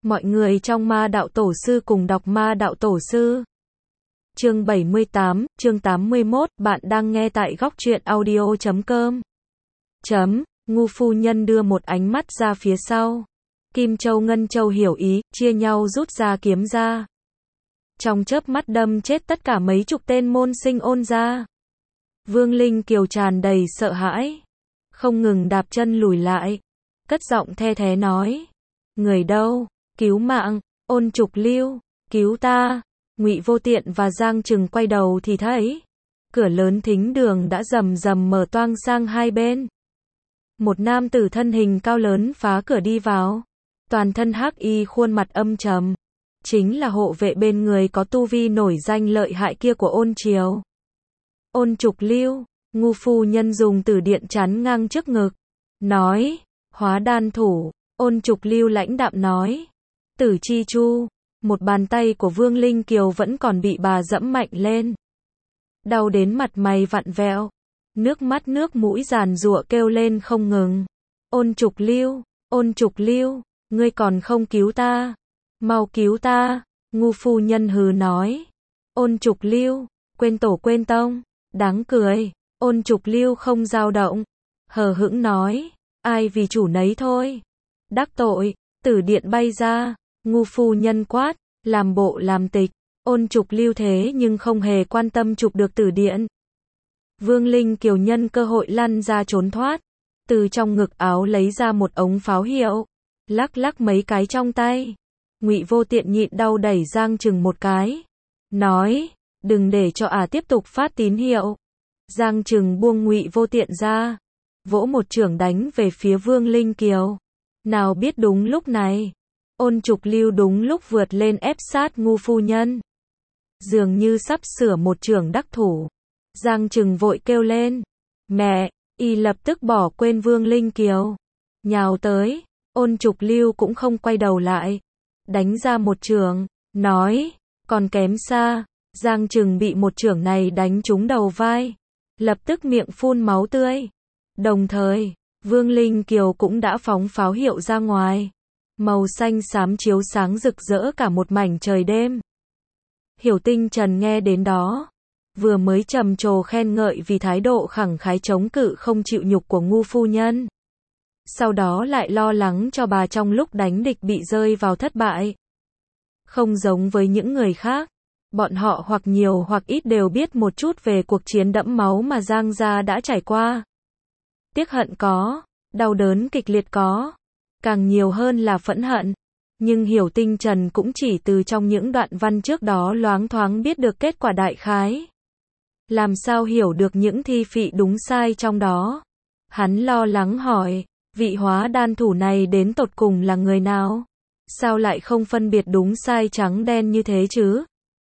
Mọi người trong Ma Đạo Tổ Sư cùng đọc Ma Đạo Tổ Sư. Chương 78, chương 81, bạn đang nghe tại goctruyện.audio.com. Ngu phu nhân đưa một ánh mắt ra phía sau. Kim Châu Ngân Châu hiểu ý, chia nhau rút ra kiếm ra. Trong chớp mắt đâm chết tất cả mấy chục tên môn sinh ôn gia. Vương Linh Kiều tràn đầy sợ hãi, không ngừng đạp chân lùi lại, cất giọng the thé nói: "Người đâu? Cứu mạng, Ôn Trục Lưu, cứu ta." Ngụy Vô Tiện và Giang Trừng quay đầu thì thấy cửa lớn thính đường đã rầm rầm mở toang sang hai bên. Một nam tử thân hình cao lớn phá cửa đi vào, toàn thân hắc y, khuôn mặt âm trầm, chính là hộ vệ bên người có tu vi nổi danh lợi hại kia của Ôn Triều. Ôn Trục Lưu, ngu phu nhân dùng từ điện chắn ngang trước ngực, nói: "Hóa đan thủ." Ôn Trục Lưu lãnh đạm nói: "Tử Chi Chu." Một bàn tay của Vương Linh Kiều vẫn còn bị bà dẫm mạnh lên, đau đến mặt mày vặn vẹo, nước mắt nước mũi giàn giụa kêu lên không ngừng. "Ôn Trục Lưu, Ôn Trục Lưu, ngươi còn không cứu ta, mau cứu ta." Ngu phu nhân hừ nói: "Ôn Trục Lưu, quên tổ quên tông." Đáng cười. Ôn Trục Lưu không dao động, hờ hững nói: "Ai vì chủ nấy thôi." Đắc tội. Tử điện bay ra. Ngu phu nhân quát, làm bộ làm tịch. Ôn Trục Lưu thế nhưng không hề quan tâm chụp được tử điện. Vương Linh Kiều nhân cơ hội lăn ra trốn thoát, từ trong ngực áo lấy ra một ống pháo hiệu, lắc lắc mấy cái trong tay. Ngụy Vô Tiện nhịn đau đẩy Giang Trừng một cái, nói: "Đừng để cho tiếp tục phát tín hiệu." Giang Trừng buông Ngụy Vô Tiện ra, vỗ một chưởng đánh về phía Vương Linh Kiều. Nào biết đúng lúc này, Ôn Trục Lưu đúng lúc vượt lên ép sát ngu phu nhân, dường như sắp sửa một chưởng đắc thủ. Giang Trừng vội kêu lên: "Mẹ!" Y lập tức bỏ quên Vương Linh Kiều, nhào tới. Ôn Trục Lưu cũng không quay đầu lại, đánh ra một chưởng, nói: "Còn kém xa." Giang Trừng bị một chưởng này đánh trúng đầu vai, lập tức miệng phun máu tươi. Đồng thời, Vương Linh Kiều cũng đã phóng pháo hiệu ra ngoài, màu xanh xám chiếu sáng rực rỡ cả một mảnh trời đêm. Hiểu Tinh Trần nghe đến đó, vừa mới trầm trồ khen ngợi vì thái độ khẳng khái chống cự không chịu nhục của ngu phu nhân, sau đó lại lo lắng cho bà trong lúc đánh địch bị rơi vào thất bại. Không giống với những người khác, bọn họ hoặc nhiều hoặc ít đều biết một chút về cuộc chiến đẫm máu mà Giang gia đã trải qua. Tiếc hận có, đau đớn kịch liệt có, càng nhiều hơn là phẫn hận. Nhưng Hiểu Tinh Trần cũng chỉ từ trong những đoạn văn trước đó loáng thoáng biết được kết quả đại khái. Làm sao hiểu được những thi phị đúng sai trong đó? Hắn lo lắng hỏi: "Vị hóa đan thủ này đến tột cùng là người nào? Sao lại không phân biệt đúng sai trắng đen như thế chứ?"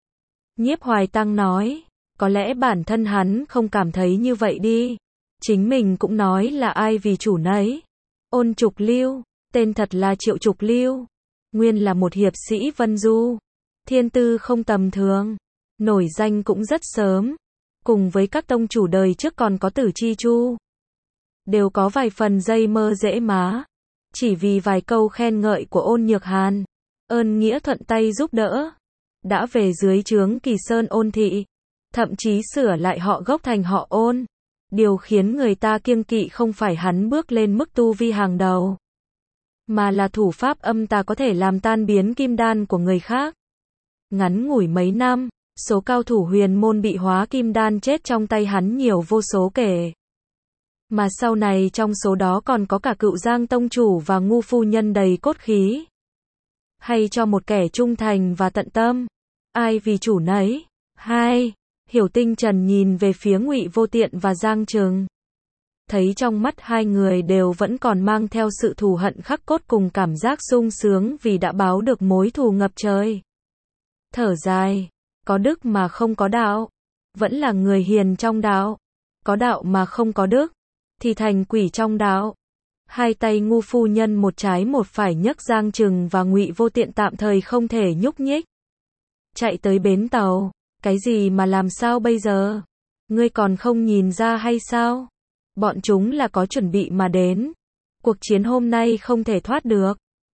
Nhiếp Hoài Tăng nói: "Có lẽ bản thân hắn không cảm thấy như vậy đi. Chính mình cũng nói là ai vì chủ nấy." Ôn Trục Lưu, tên thật là Triệu Trục Lưu, nguyên là một hiệp sĩ Vân Du, thiên tư không tầm thường, nổi danh cũng rất sớm, cùng với các tông chủ đời trước còn có Tử Chi Chu, đều có vài phần dây mơ dễ má, chỉ vì vài câu khen ngợi của Ôn Nhược Hàn, ơn nghĩa thuận tay giúp đỡ, đã về dưới trướng Kỳ Sơn Ôn thị, thậm chí sửa lại họ gốc thành họ Ôn. Điều khiến người ta kiêng kỵ không phải hắn bước lên mức tu vi hàng đầu, mà là thủ pháp âm tà có thể làm tan biến kim đan của người khác. Ngắn ngủi mấy năm, số cao thủ huyền môn bị hóa kim đan chết trong tay hắn nhiều vô số kể. Mà sau này trong số đó còn có cả Cựu Giang tông chủ và ngu phu nhân đầy cốt khí. Hay cho một kẻ trung thành và tận tâm, ai vì chủ nấy. Hai, Hiểu Tinh Trần nhìn về phía Ngụy Vô Tiện và Giang Trừng, thấy trong mắt hai người đều vẫn còn mang theo sự thù hận khắc cốt cùng cảm giác sung sướng vì đã báo được mối thù ngập trời. Thở dài, có đức mà không có đạo, vẫn là người hiền trong đạo, có đạo mà không có đức, thì thành quỷ trong đạo. Hai tay ngu phu nhân một trái một phải nhấc Giang Trừng và Ngụy Vô Tiện tạm thời không thể nhúc nhích. Chạy tới bến tàu, cái gì mà làm sao bây giờ? Ngươi còn không nhìn ra hay sao? Bọn chúng là có chuẩn bị mà đến. Cuộc chiến hôm nay không thể thoát được.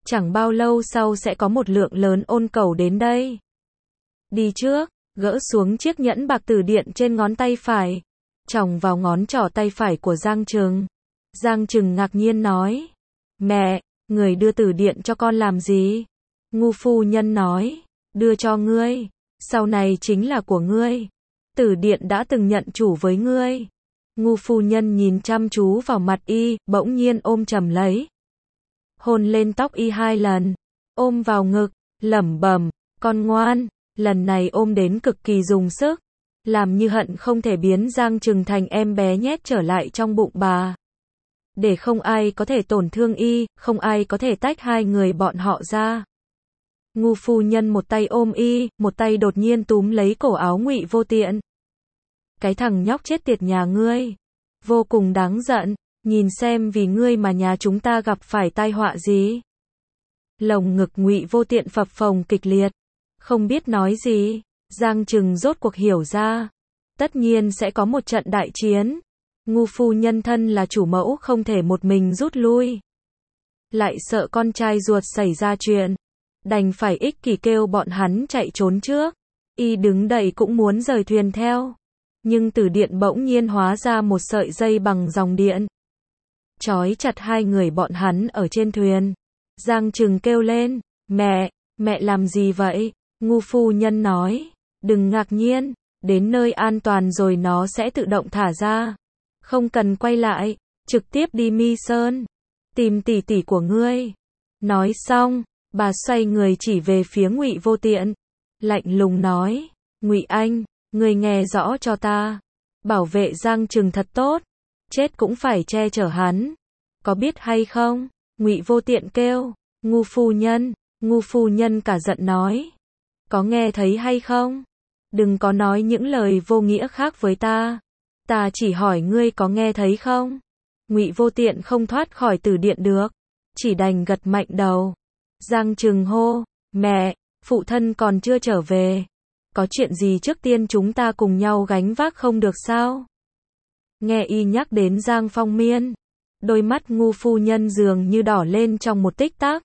Chẳng bao lâu sau sẽ có một lượng lớn ôn cầu đến đây. Đi trước, gỡ xuống chiếc nhẫn bạc từ điện trên ngón tay phải, chòng vào ngón trỏ tay phải của Giang Trừng. Giang Trừng ngạc nhiên nói, mẹ, người đưa từ điện cho con làm gì? Ngu phu nhân nói, đưa cho ngươi, sau này chính là của ngươi. Tử điện đã từng nhận chủ với ngươi. Ngu phu nhân nhìn chăm chú vào mặt y, bỗng nhiên ôm chầm lấy. Hôn lên tóc y 2 lần, ôm vào ngực, lẩm bẩm, con ngoan, lần này ôm đến cực kỳ dùng sức, làm như hận không thể biến Giang Trừng thành em bé nhét trở lại trong bụng bà. Để không ai có thể tổn thương y, không ai có thể tách hai người bọn họ ra. Ngu phu nhân một tay ôm y, một tay đột nhiên túm lấy cổ áo Ngụy Vô Tiện. Cái thằng nhóc chết tiệt nhà ngươi, vô cùng đáng giận, nhìn xem vì ngươi mà nhà chúng ta gặp phải tai họa gì. Lồng ngực Ngụy Vô Tiện phập phồng kịch liệt, không biết nói gì. Giang Trừng rốt cuộc hiểu ra, tất nhiên sẽ có một trận đại chiến. Ngu phu nhân thân là chủ mẫu không thể một mình rút lui, lại sợ con trai ruột xảy ra chuyện, đành phải ích kỷ kêu bọn hắn chạy trốn trước. Y đứng đậy cũng muốn rời thuyền theo, nhưng từ điện bỗng nhiên hóa ra một sợi dây bằng dòng điện, trói chặt hai người bọn hắn ở trên thuyền. Giang Trừng kêu lên, mẹ làm gì vậy? Ngu phu nhân nói, đừng ngạc nhiên, đến nơi an toàn rồi nó sẽ tự động thả ra. Không cần quay lại, trực tiếp đi Mi Sơn, tìm tỷ tỷ của ngươi. Nói xong, bà xoay người chỉ về phía Ngụy Vô Tiện, lạnh lùng nói, Ngụy Anh, ngươi nghe rõ cho ta, bảo vệ Giang Trừng thật tốt, chết cũng phải che chở hắn, có biết hay không? Ngụy Vô Tiện kêu, ngu phu nhân cả giận nói, có nghe thấy hay không? Đừng có nói những lời vô nghĩa khác với ta. Ta chỉ hỏi ngươi có nghe thấy không? Ngụy Vô Tiện không thoát khỏi từ điện được, chỉ đành gật mạnh đầu. Giang Trừng hô, mẹ, phụ thân còn chưa trở về. Có chuyện gì trước tiên chúng ta cùng nhau gánh vác không được sao? Nghe y nhắc đến Giang Phong Miên, đôi mắt ngu phu nhân dường như đỏ lên trong một tích tắc.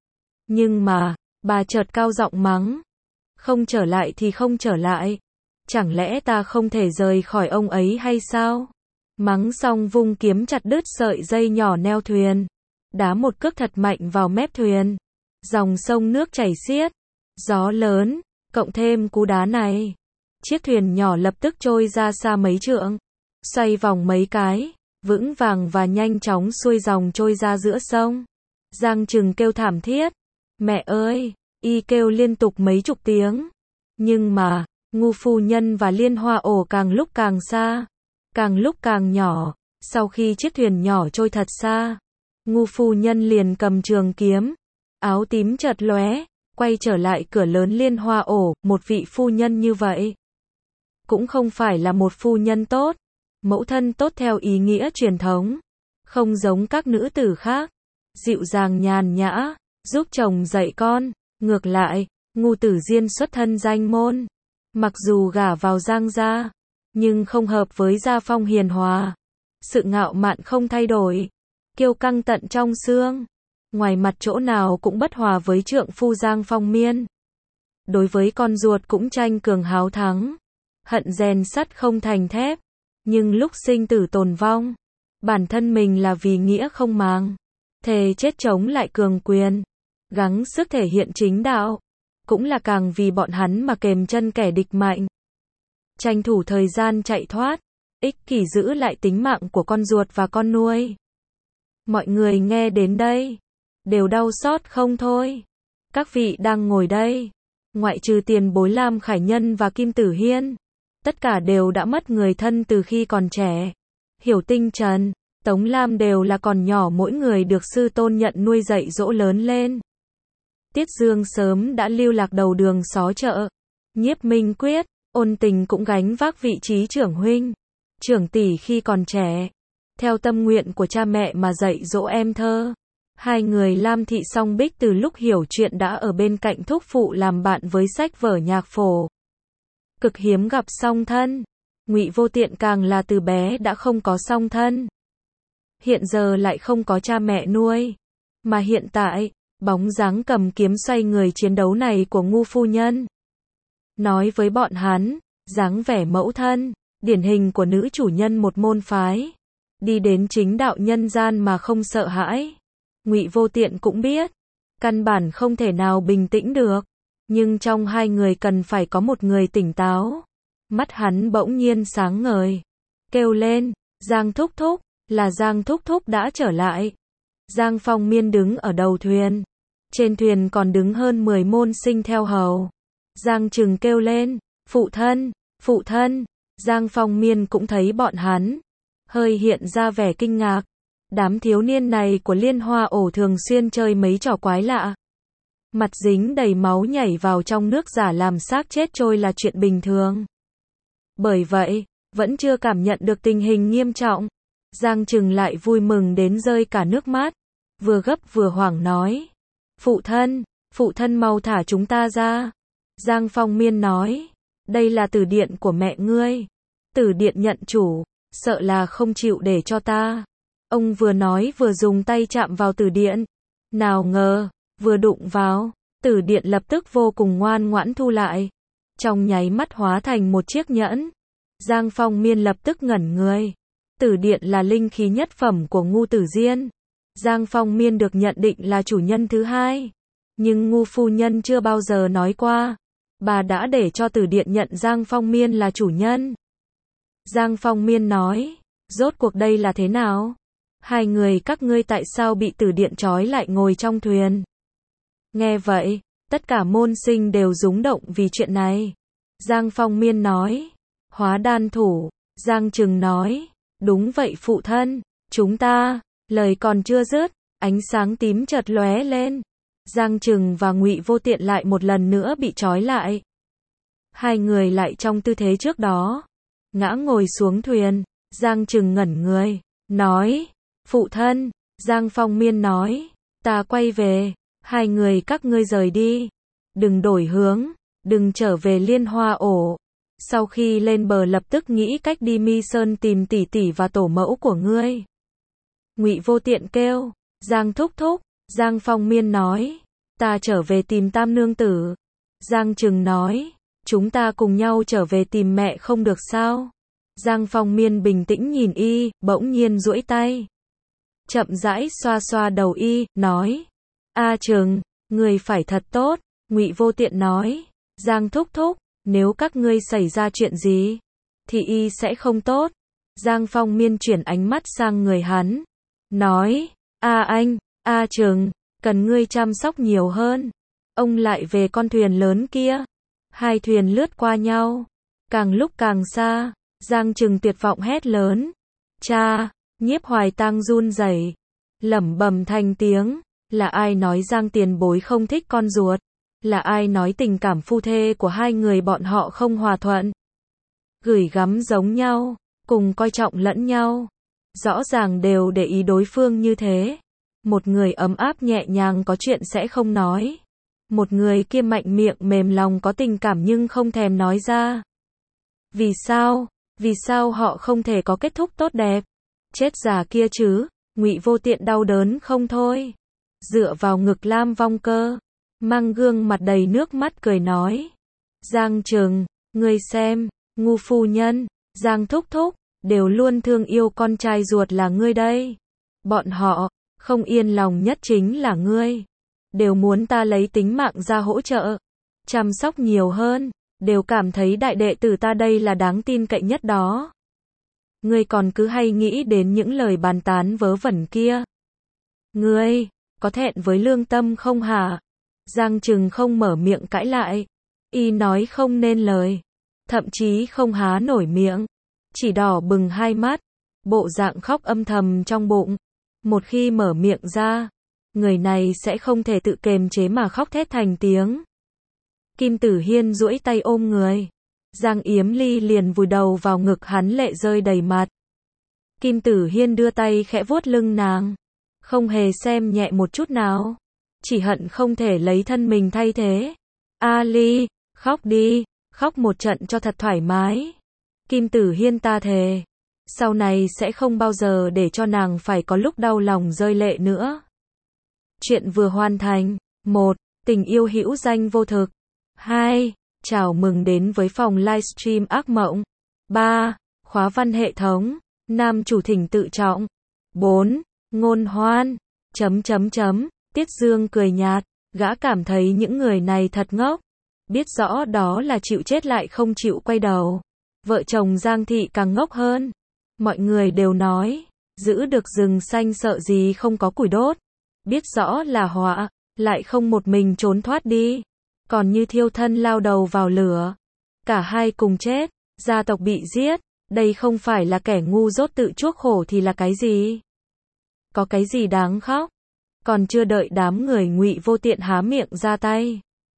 Nhưng mà, bà chợt cao giọng mắng, không trở lại thì không trở lại. Chẳng lẽ ta không thể rời khỏi ông ấy hay sao? Mắng xong vung kiếm chặt đứt sợi dây nhỏ neo thuyền, đá một cước thật mạnh vào mép thuyền. Dòng sông nước chảy xiết, gió lớn, cộng thêm cú đá này, chiếc thuyền nhỏ lập tức trôi ra xa mấy trượng, xoay vòng mấy cái, vững vàng và nhanh chóng xuôi dòng trôi ra giữa sông. Giang Trừng kêu thảm thiết, mẹ ơi, y kêu liên tục mấy chục tiếng. Nhưng mà, ngu phu nhân và Liên Hoa ổ càng lúc càng xa, càng lúc càng nhỏ. Sau khi chiếc thuyền nhỏ trôi thật xa, ngu phu nhân liền cầm trường kiếm, áo tím chợt lóe, quay trở lại cửa lớn Liên Hoa ổ. Một vị phu nhân như vậy, cũng không phải là một phu nhân tốt, mẫu thân tốt theo ý nghĩa truyền thống, không giống các nữ tử khác, dịu dàng nhàn nhã, giúp chồng dạy con. Ngược lại, Ngu Tử Diên xuất thân danh môn, mặc dù gả vào Giang gia, nhưng không hợp với gia phong hiền hòa, sự ngạo mạn không thay đổi, kiêu căng tận trong xương, ngoài mặt chỗ nào cũng bất hòa với trượng phu Giang Phong Miên. Đối với con ruột cũng tranh cường háo thắng, hận rèn sắt không thành thép, nhưng lúc sinh tử tồn vong, bản thân mình là vì nghĩa không màng, thề chết chống lại cường quyền, gắng sức thể hiện chính đạo, cũng là càng vì bọn hắn mà kềm chân kẻ địch mạnh, tranh thủ thời gian chạy thoát, ích kỷ giữ lại tính mạng của con ruột và con nuôi. Mọi người nghe đến đây, đều đau xót không thôi. Các vị đang ngồi đây, ngoại trừ tiền bối Lam Khải Nhân và Kim Tử Hiên, tất cả đều đã mất người thân từ khi còn trẻ. Hiểu Tinh Trần, Tống Lam đều là còn nhỏ mỗi người được sư tôn nhận nuôi dạy dỗ lớn lên. Tiết Dương sớm đã lưu lạc đầu đường xó chợ. Nhiếp Minh Quyết, Ôn Tình cũng gánh vác vị trí trưởng huynh, trưởng tỷ khi còn trẻ, theo tâm nguyện của cha mẹ mà dạy dỗ em thơ. Hai người Lam Thị Song Bích từ lúc hiểu chuyện đã ở bên cạnh thúc phụ làm bạn với sách vở nhạc phổ, cực hiếm gặp song thân. Ngụy Vô Tiện càng là từ bé đã không có song thân, hiện giờ lại không có cha mẹ nuôi, mà hiện tại bóng dáng cầm kiếm xoay người chiến đấu này của ngu phu nhân. Nói với bọn hắn, dáng vẻ mẫu thân, điển hình của nữ chủ nhân một môn phái. Đi đến chính đạo nhân gian mà không sợ hãi. Ngụy Vô Tiện cũng biết, căn bản không thể nào bình tĩnh được. Nhưng trong hai người cần phải có một người tỉnh táo. Mắt hắn bỗng nhiên sáng ngời. Kêu lên, Giang Thúc Thúc, là Giang Thúc Thúc đã trở lại. Giang Phong Miên đứng ở đầu thuyền. Trên thuyền còn đứng hơn 10 môn sinh theo hầu. Giang Trừng kêu lên, phụ thân, phụ thân. Giang Phong Miên cũng thấy bọn hắn. Hơi hiện ra vẻ kinh ngạc. Đám thiếu niên này của Liên Hoa Ổ thường xuyên chơi mấy trò quái lạ. Mặt dính đầy máu nhảy vào trong nước giả làm xác chết trôi là chuyện bình thường. Bởi vậy, vẫn chưa cảm nhận được tình hình nghiêm trọng. Giang Trừng lại vui mừng đến rơi cả nước mắt. Vừa gấp vừa hoảng nói. Phụ thân mau thả chúng ta ra. Giang Phong Miên nói. Đây là tử điện của mẹ ngươi. Tử điện nhận chủ, sợ là không chịu để cho ta. Ông vừa nói vừa dùng tay chạm vào tử điện. Nào ngờ, vừa đụng vào, tử điện lập tức vô cùng ngoan ngoãn thu lại. Trong nháy mắt hóa thành một chiếc nhẫn. Giang Phong Miên lập tức ngẩn người. Tử điện là linh khí nhất phẩm của Ngu Tử Diên. Giang Phong Miên được nhận định là chủ nhân thứ hai. Nhưng Ngu phu nhân chưa bao giờ nói qua. Bà đã để cho tử điện nhận Giang Phong Miên là chủ nhân. Giang Phong Miên nói, rốt cuộc đây là thế nào? Hai người các ngươi tại sao bị tử điện trói lại ngồi trong thuyền? Nghe vậy, tất cả môn sinh đều rúng động vì chuyện này. Giang Phong Miên nói, hóa đan thủ. Giang Trừng nói, đúng vậy phụ thân, chúng ta. Lời còn chưa dứt, ánh sáng tím chợt lóe lên. Giang Trừng và Ngụy Vô Tiện lại một lần nữa bị trói lại. Hai người lại trong tư thế trước đó. Ngã ngồi xuống thuyền. Giang Trừng ngẩn người, nói, phụ thân. Giang Phong Miên nói, ta quay về. Hai người các ngươi rời đi. Đừng đổi hướng, đừng trở về Liên Hoa Ổ. Sau khi lên bờ lập tức nghĩ cách đi Mi Sơn tìm tỷ tỷ và tổ mẫu của ngươi. Ngụy Vô Tiện kêu, Giang Thúc Thúc. Giang Phong Miên nói, ta trở về tìm Tam Nương Tử. Giang Trừng nói, chúng ta cùng nhau trở về tìm mẹ không được sao? Giang Phong Miên bình tĩnh nhìn y, bỗng nhiên duỗi tay. Chậm rãi xoa xoa đầu y, nói, A Trừng, người phải thật tốt. Ngụy Vô Tiện nói, Giang Thúc Thúc, nếu các ngươi xảy ra chuyện gì, thì y sẽ không tốt. Giang Phong Miên chuyển ánh mắt sang người hắn. Nói, anh, A Trừng, cần ngươi chăm sóc nhiều hơn. Ông lại về con thuyền lớn kia. Hai thuyền lướt qua nhau. Càng lúc càng xa. Giang Trừng tuyệt vọng hét lớn. Cha, Nhiếp Hoài Tang run rẩy, lẩm bẩm thành tiếng. Là ai nói Giang tiền bối không thích con ruột? Là ai nói tình cảm phu thê của hai người bọn họ không hòa thuận? Gửi gắm giống nhau, cùng coi trọng lẫn nhau. Rõ ràng đều để ý đối phương như thế. Một người ấm áp nhẹ nhàng có chuyện sẽ không nói. Một người kia mạnh miệng mềm lòng có tình cảm nhưng không thèm nói ra. Vì sao? Vì sao họ không thể có kết thúc tốt đẹp? Chết già kia chứ. Ngụy Vô Tiện đau đớn không thôi. Dựa vào ngực Lam Vong Cơ, mang gương mặt đầy nước mắt cười nói. Giang Trừng, ngươi xem, Ngu phu nhân, Giang Thúc Thúc, đều luôn thương yêu con trai ruột là ngươi đây. Bọn họ, không yên lòng nhất chính là ngươi. Đều muốn ta lấy tính mạng ra hỗ trợ, chăm sóc nhiều hơn, đều cảm thấy đại đệ tử ta đây là đáng tin cậy nhất đó. Ngươi còn cứ hay nghĩ đến những lời bàn tán vớ vẩn kia. Ngươi, có thẹn với lương tâm không hả? Giang Trừng không mở miệng cãi lại. Y nói không nên lời. Thậm chí không há nổi miệng. Chỉ đỏ bừng hai mắt. Bộ dạng khóc âm thầm trong bụng. Một khi mở miệng ra, người này sẽ không thể tự kềm chế mà khóc thét thành tiếng. Kim Tử Hiên duỗi tay ôm người. Giang Yếm Ly liền vùi đầu vào ngực hắn lệ rơi đầy mặt. Kim Tử Hiên đưa tay khẽ vuốt lưng nàng. Không hề xem nhẹ một chút nào. Chỉ hận không thể lấy thân mình thay thế. A Ly, khóc đi, khóc một trận cho thật thoải mái. Kim Tử Hiên ta thề. Sau này sẽ không bao giờ để cho nàng phải có lúc đau lòng rơi lệ nữa. Chuyện vừa hoàn thành. 1. Tình yêu hữu danh vô thực. 2. Chào mừng đến với phòng livestream ác mộng. 3. Khóa văn hệ thống. Nam chủ thỉnh tự trọng. 4. Ngôn hoan. Tiết Dương cười nhạt. Gã cảm thấy những người này thật ngốc. Biết rõ đó là chịu chết lại không chịu quay đầu. Vợ chồng Giang Thị càng ngốc hơn. Mọi người đều nói, giữ được rừng xanh sợ gì không có củi đốt. Biết rõ là họa, lại không một mình trốn thoát đi. Còn như thiêu thân lao đầu vào lửa. Cả hai cùng chết, gia tộc bị giết. Đây không phải là kẻ ngu dốt tự chuốc khổ thì là cái gì? Có cái gì đáng khóc? Còn chưa đợi đám người Ngụy Vô Tiện há miệng ra tay.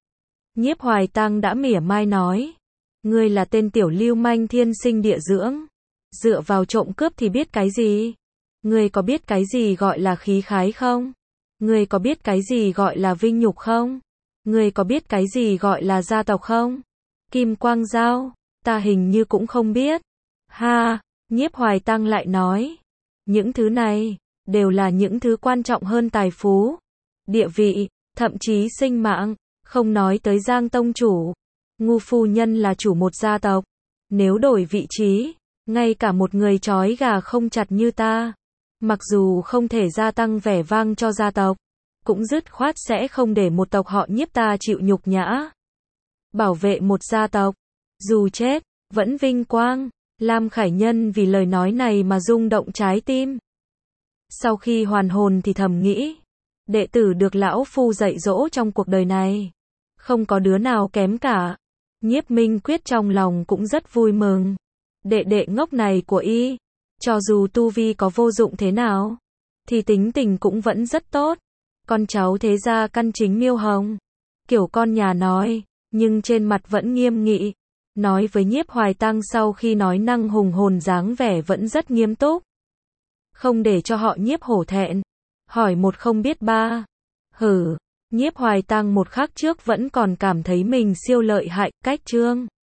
Nhiếp Hoài Tăng đã mỉa mai nói. Ngươi là tên tiểu lưu manh thiên sinh địa dưỡng. Dựa vào trộm cướp thì biết cái gì? Ngươi có biết cái gì gọi là khí khái không? Ngươi có biết cái gì gọi là vinh nhục không? Ngươi có biết cái gì gọi là gia tộc không? Kim Quang Giao, ta hình như cũng không biết. Ha, Nhiếp Hoài Tăng lại nói. Những thứ này, đều là những thứ quan trọng hơn tài phú, địa vị, thậm chí sinh mạng, không nói tới Giang tông chủ. Ngu phu nhân là chủ một gia tộc. Nếu đổi vị trí, ngay cả một người trói gà không chặt như ta, mặc dù không thể gia tăng vẻ vang cho gia tộc, cũng dứt khoát sẽ không để một tộc họ Nhiếp ta chịu nhục nhã. Bảo vệ một gia tộc, dù chết, vẫn vinh quang. Lam Khải Nhân vì lời nói này mà rung động trái tim. Sau khi hoàn hồn thì thầm nghĩ, đệ tử được lão phu dạy dỗ trong cuộc đời này, không có đứa nào kém cả. Nhiếp Minh Quyết trong lòng cũng rất vui mừng. Đệ đệ ngốc này của y, cho dù tu vi có vô dụng thế nào, thì tính tình cũng vẫn rất tốt. Con cháu thế gia căn chính Miêu Hồng, kiểu con nhà nói, nhưng trên mặt vẫn nghiêm nghị. Nói với Nhiếp Hoài Tăng sau khi nói năng hùng hồn dáng vẻ vẫn rất nghiêm túc. Không để cho họ Nhiếp hổ thẹn. Hỏi một không biết ba. Nhiếp Hoài Tăng một khắc trước vẫn còn cảm thấy mình siêu lợi hại, cách chương.